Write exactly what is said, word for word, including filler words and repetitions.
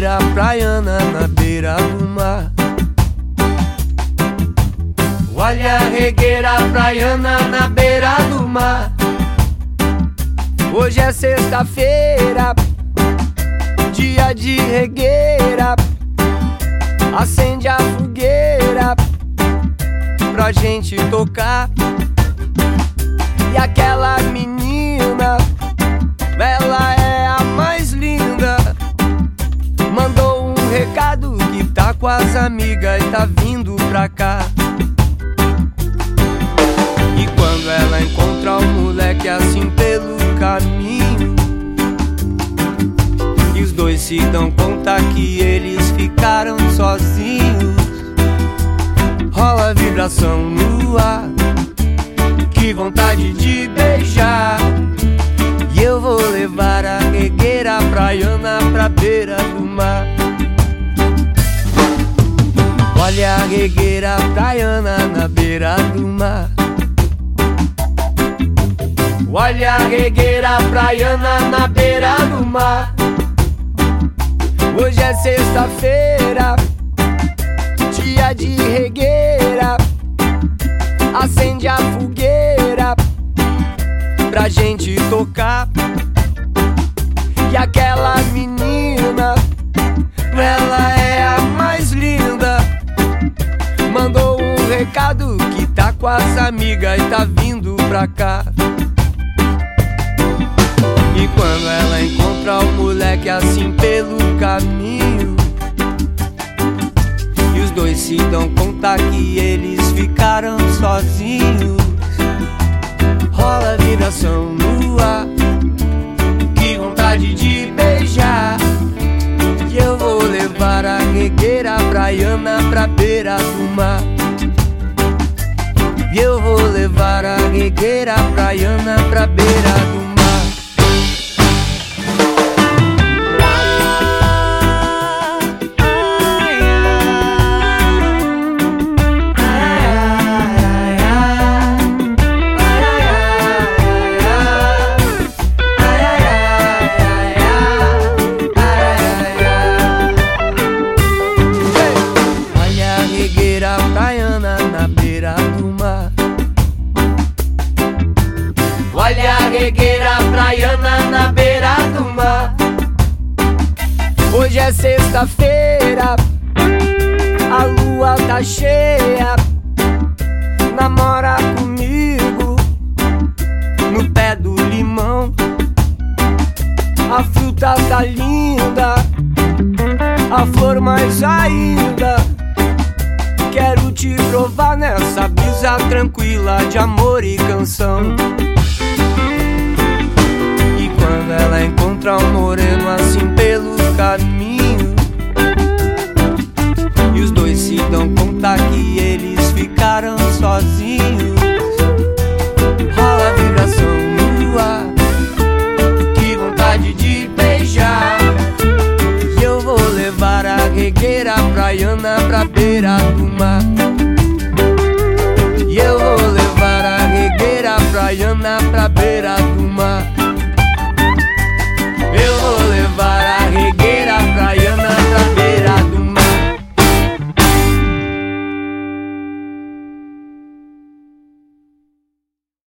regueira praiana na beira do mar. Olha a regueira praiana na beira do mar. Hoje é sexta-feira, dia de regueira. Acende a fogueira pra gente tocar. E aquela menina, ela é a mais linda, mandou um recado que tá com as amigas e tá vindo pra cá. E quando ela encontra o moleque assim pelo caminho, e os dois se dão conta que eles ficaram sozinhos, rola vibração no ar, que vontade de beijar. E eu vou levar a regueira praiana pra beira do mar. Olha a regueira praiana na beira do mar. Olha a regueira praiana na beira do mar. Hoje é sexta-feira, dia de regueira. Acende a fogueira pra gente tocar. E aquela menina, ela é a mais linda, mandou um recado que tá com as amigas e tá vindo pra cá. E quando ela encontra o moleque assim pelo caminho, e os dois se dão conta que eles ficaram sozinhos, rola vibração no ar, que vontade de beijar. E eu vou levar a regueira praiana pra beira do mar. E eu vou levar a regueira praiana pra beira do mar. Olha a regueira praiana na beira do mar. Hoje é sexta-feira, a lua tá cheia. Namora comigo no pé do limão. A fruta tá linda, a flor mais ainda. Quero te provar nessa brisa tranquila de amor e canção. E quando ela encontra um moreno assim pelo caminho, e os dois se dão conta que eles ficaram sozinhos, rola a vibração no ar, que vontade de beijar. E eu vou levar a regueira praiana pra beira do mar. E eu vou levar a regueira praiana pra beira do mar.